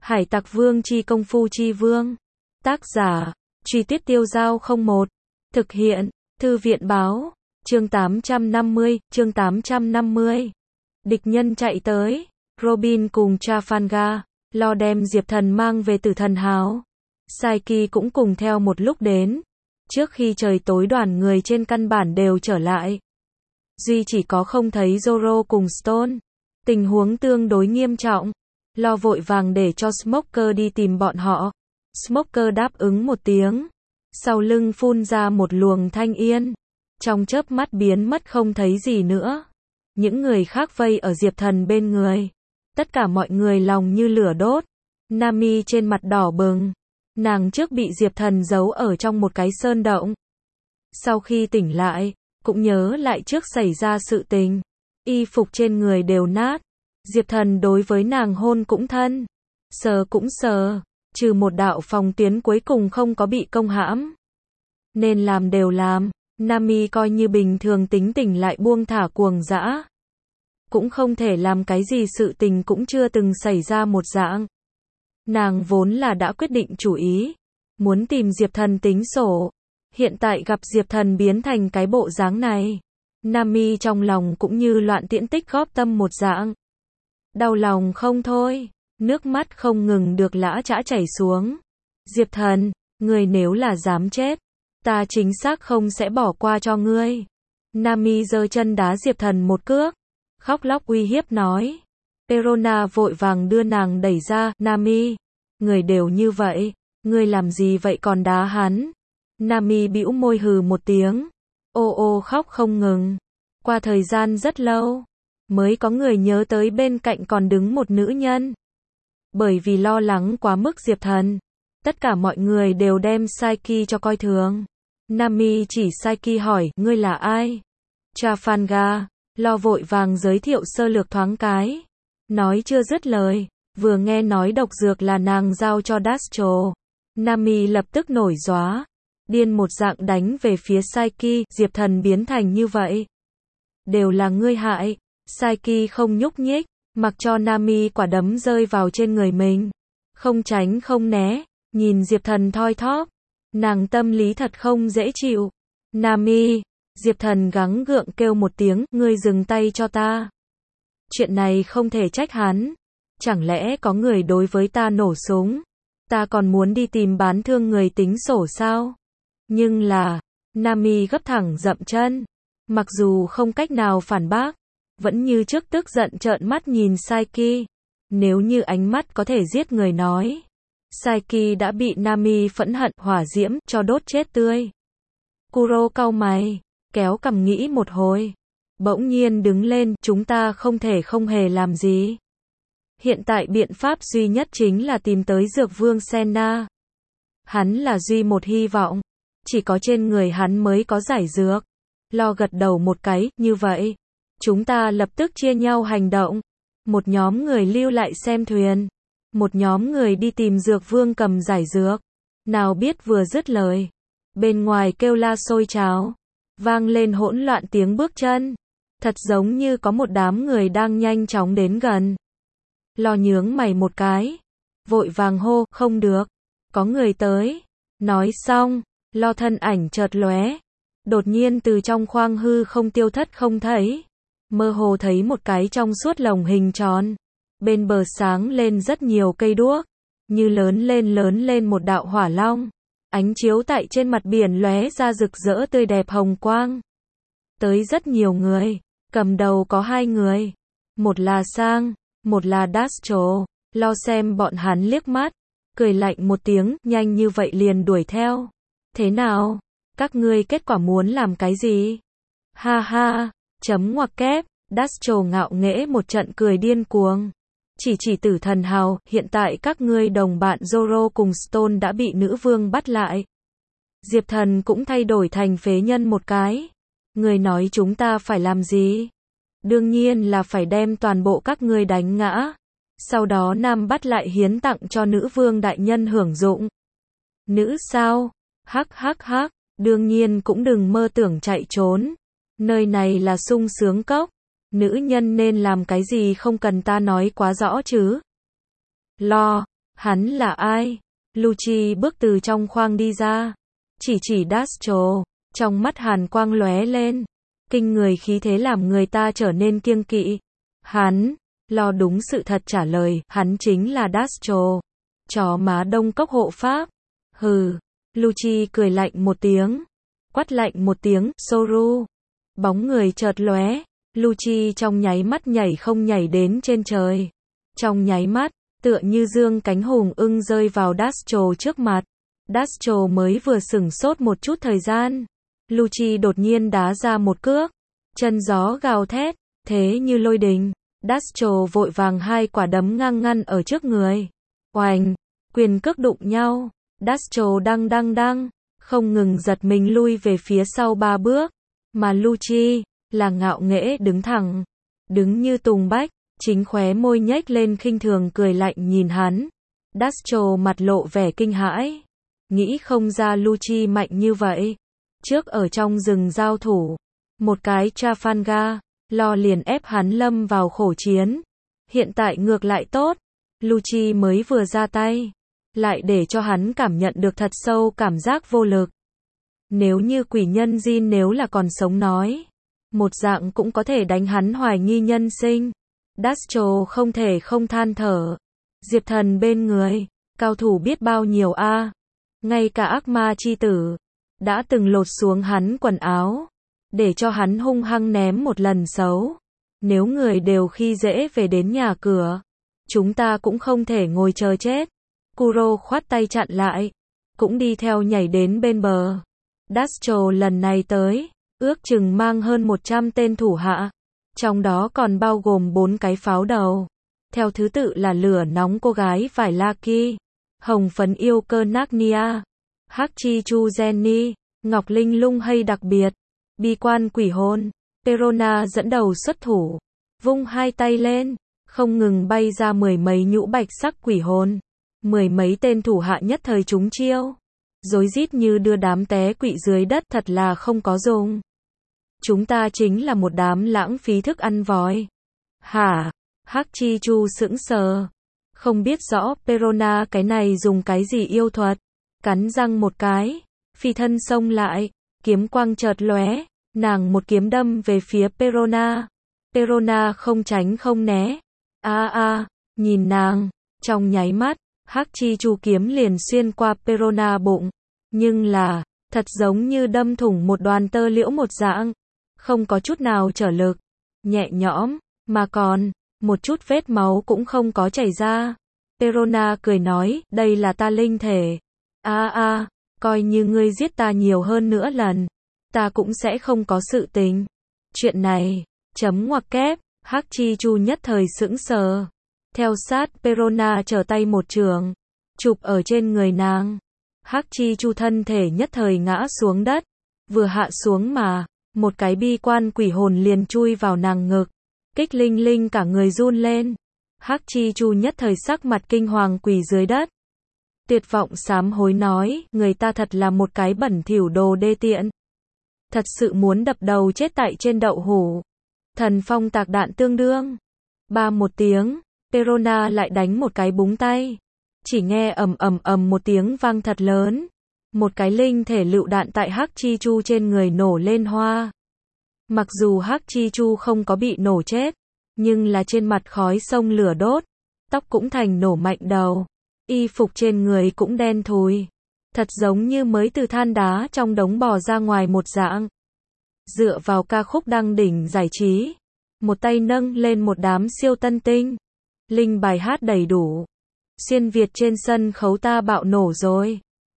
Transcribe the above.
Hải Tặc Vương chi công phu chi vương. Tác giả, Truy Tuyết Tiêu Giao 01. Thực hiện, Thư viện Báo. Chương 850. Địch nhân chạy tới. Robin cùng Trafalgar, lo đem Diệp Thần mang về Tử Thần Hào. Saiki cũng cùng theo một lúc đến. Trước khi trời tối đoàn người trên căn bản đều trở lại. Duy chỉ có không thấy Zoro cùng Stone. Tình huống tương đối nghiêm trọng. Lo vội vàng để cho Smoker đi tìm bọn họ. Smoker đáp ứng một tiếng. Sau lưng phun ra một luồng thanh yên. Trong chớp mắt biến mất không thấy gì nữa. Những người khác vây ở Diệp Thần bên người. Tất cả mọi người lòng như lửa đốt. Nami trên mặt đỏ bừng. Nàng trước bị Diệp Thần giấu ở trong một cái sơn động. Sau khi tỉnh lại, cũng nhớ lại trước xảy ra sự tình. Y phục trên người đều nát. Diệp Thần đối với nàng hôn cũng thân. Sờ cũng sờ. Trừ một đạo phòng tuyến cuối cùng không có bị công hãm. Nên làm đều làm. Nami coi như bình thường tính tình lại buông thả cuồng dã. Cũng không thể làm cái gì sự tình cũng chưa từng xảy ra một dạng. Nàng vốn là đã quyết định chủ ý. Muốn tìm Diệp Thần tính sổ. Hiện tại gặp Diệp Thần biến thành cái bộ dáng này. Nami trong lòng cũng như loạn tiễn tích góp tâm một dạng. Đau lòng không thôi. Nước mắt không ngừng được lã chã chảy xuống. Diệp Thần, ngươi nếu là dám chết, ta chính xác không sẽ bỏ qua cho ngươi. Nami giơ chân đá Diệp Thần một cước. Khóc lóc uy hiếp nói. Perona vội vàng đưa nàng đẩy ra. Nami, người đều như vậy, ngươi làm gì vậy còn đá hắn? Nami bĩu môi hừ một tiếng. Ô ô khóc không ngừng. Qua thời gian rất lâu, mới có người nhớ tới bên cạnh còn đứng một nữ nhân. Bởi vì lo lắng quá mức Diệp Thần, tất cả mọi người đều đem Saiki cho coi thường. Nami chỉ Saiki hỏi, ngươi là ai? Trafalgar, lo vội vàng giới thiệu sơ lược thoáng cái. Nói chưa dứt lời, vừa nghe nói độc dược là nàng giao cho Dastro. Nami lập tức nổi gióa. Điên một dạng đánh về phía Saiki. Diệp Thần biến thành như vậy. Đều là ngươi hại. Saiki không nhúc nhích. Mặc cho Nami quả đấm rơi vào trên người mình. Không tránh không né. Nhìn Diệp Thần thoi thóp. Nàng tâm lý thật không dễ chịu. Nami. Diệp Thần gắng gượng kêu một tiếng. Ngươi dừng tay cho ta. Chuyện này không thể trách hắn. Chẳng lẽ có người đối với ta nổ súng? Ta còn muốn đi tìm bán thương người tính sổ sao? Nhưng là, Nami gấp thẳng dậm chân. Mặc dù không cách nào phản bác, vẫn như trước tức giận trợn mắt nhìn Saiki. Nếu như ánh mắt có thể giết người nói. Saiki đã bị Nami phẫn hận hỏa diễm cho đốt chết tươi. Kuro cau mày, kéo cằm nghĩ một hồi. Bỗng nhiên đứng lên, chúng ta không thể không hề làm gì. Hiện tại biện pháp duy nhất chính là tìm tới Dược Vương Senna. Hắn là duy một hy vọng. Chỉ có trên người hắn mới có giải dược. Lo gật đầu một cái, như vậy. Chúng ta lập tức chia nhau hành động. Một nhóm người lưu lại xem thuyền. Một nhóm người đi tìm Dược Vương cầm giải dược. Nào biết vừa dứt lời. Bên ngoài kêu la sôi trào. Vang lên hỗn loạn tiếng bước chân. Thật giống như có một đám người đang nhanh chóng đến gần. Lo nhướng mày một cái. Vội vàng hô, không được. Có người tới. Nói xong, Lo thân ảnh chợt lóe. Đột nhiên từ trong khoang hư không tiêu thất không thấy. Mơ hồ thấy một cái trong suốt lồng hình tròn. Bên bờ sáng lên rất nhiều cây đuốc. Như lớn lên một đạo hỏa long. Ánh chiếu tại trên mặt biển lóe ra rực rỡ tươi đẹp hồng quang. Tới rất nhiều người. Cầm đầu có hai người. Một là Sang, một là Dastro. Lo xem bọn hắn liếc mắt. Cười lạnh một tiếng, nhanh như vậy liền đuổi theo. Thế nào? Các ngươi kết quả muốn làm cái gì? Ha ha, chấm ngoặc kép. Dastro ngạo nghễ một trận cười điên cuồng. Chỉ Tử Thần Hào, hiện tại các ngươi đồng bạn Zoro cùng Stone đã bị nữ vương bắt lại. Diệp Thần cũng thay đổi thành phế nhân một cái. Người nói chúng ta phải làm gì? Đương nhiên là phải đem toàn bộ các ngươi đánh ngã. Sau đó nam bắt lại hiến tặng cho nữ vương đại nhân hưởng dụng. Nữ sao? Hắc hắc hắc, đương nhiên cũng đừng mơ tưởng chạy trốn. Nơi này là sung sướng cốc. Nữ nhân nên làm cái gì không cần ta nói quá rõ chứ. Lo, Hắn là ai? Lucci bước từ trong khoang đi ra. Chỉ Dascho. Trong mắt hàn quang lóe lên. Kinh người khí thế làm người ta trở nên kiêng kỵ. Hắn, lo đúng sự thật trả lời, hắn chính là Dascho. Chó má Đông Cốc hộ pháp. Hừ. Lucci cười lạnh một tiếng. Quát lạnh một tiếng, Soru. Bóng người chợt lóe. Lucci trong nháy mắt nhảy không nhảy đến trên trời. Trong nháy mắt, tựa như dương cánh hùng ưng rơi vào Dascho trước mặt. Dascho mới vừa sửng sốt một chút thời gian. Lucci đột nhiên đá ra một cước. Chân gió gào thét, thế như lôi đình. Dascho vội vàng hai quả đấm ngang ngăn ở trước người. Oành, quyền cước đụng nhau. Dascho đăng, không ngừng giật mình lui về phía sau 3 bước. Mà Lucci, là ngạo nghễ đứng thẳng. Đứng như tùng bách, chính khóe môi nhếch lên khinh thường cười lạnh nhìn hắn. Dascho mặt lộ vẻ kinh hãi. Nghĩ không ra Lucci mạnh như vậy. Trước ở trong rừng giao thủ, một cái Trafalgar, lo liền ép hắn lâm vào khổ chiến. Hiện tại ngược lại tốt, Lucci mới vừa ra tay, lại để cho hắn cảm nhận được thật sâu cảm giác vô lực. Nếu như quỷ nhân Jin nếu là còn sống nói, một dạng cũng có thể đánh hắn hoài nghi nhân sinh. Dascho không thể không than thở. Diệp Thần bên người, cao thủ biết bao nhiêu a. Ngay cả ác ma chi tử đã từng lột xuống hắn quần áo, để cho hắn hung hăng ném một lần xấu. Nếu người đều khi dễ về đến nhà cửa, chúng ta cũng không thể ngồi chờ chết. Kuro khoát tay chặn lại, cũng đi theo nhảy đến bên bờ. Dascho lần này tới, ước chừng mang hơn 100 tên thủ hạ, trong đó còn bao gồm 4 cái pháo đầu. Theo thứ tự là lửa nóng cô gái vải Laki, hồng phấn yêu cơ Narnia, hắc chi chu Jenny, ngọc linh lung hay đặc biệt, bi quan quỷ hồn. Perona dẫn đầu xuất thủ, vung hai tay lên, không ngừng bay ra mười mấy nhũ bạch sắc quỷ hồn. Mười mấy tên thủ hạ nhất thời trúng chiêu, rối rít như đưa đám té quỵ dưới đất, thật là không có dùng. Chúng ta chính là một đám lãng phí thức ăn vòi. Hả? Hắc Chi Chu sững sờ, không biết rõ Perona cái này dùng cái gì yêu thuật. Cắn răng một cái, phi thân xông lại, kiếm quang chợt lóe, nàng một kiếm đâm về phía Perona. Perona không tránh không né. Nhìn nàng, trong nháy mắt, Hắc Chi Chu kiếm liền xuyên qua Perona bụng, nhưng là, thật giống như đâm thủng một đoàn tơ liễu một dạng, không có chút nào trở lực, nhẹ nhõm, mà còn, một chút vết máu cũng không có chảy ra. Perona cười nói, đây là ta linh thể. Coi như ngươi giết ta nhiều hơn nữa lần, ta cũng sẽ không có sự tình. Chuyện này, chấm ngoặc kép, Hắc Chi Chu nhất thời sững sờ. Theo sát Perona trở tay một trường, chụp ở trên người nàng. Hắc Chi Chu thân thể nhất thời ngã xuống đất, vừa hạ xuống mà, một cái bi quan quỷ hồn liền chui vào nàng ngực. Kích linh linh cả người run lên. Hắc Chi Chu nhất thời sắc mặt kinh hoàng quỳ dưới đất. Tuyệt vọng sám hối nói, người ta thật là một cái bẩn thỉu đồ đê tiện. Thật sự muốn đập đầu chết tại trên đậu hũ. Thần phong tạc đạn tương đương. Ba một tiếng, Perona lại đánh một cái búng tay. Chỉ nghe ầm một tiếng vang thật lớn. Một cái linh thể lựu đạn tại Hắc Chi Chu trên người nổ lên hoa. Mặc dù Hắc Chi Chu không có bị nổ chết, nhưng là trên mặt khói sông lửa đốt, tóc cũng thành nổ mạnh đầu, y phục trên người cũng đen thùi, thật giống như mới từ than đá trong đống bò ra ngoài một dạng. Dựa vào ca khúc đăng đỉnh giải trí, một tay nâng lên một đám siêu tân tinh, linh bài hát đầy đủ, xuyên Việt trên sân khấu ta bạo nổ rồi.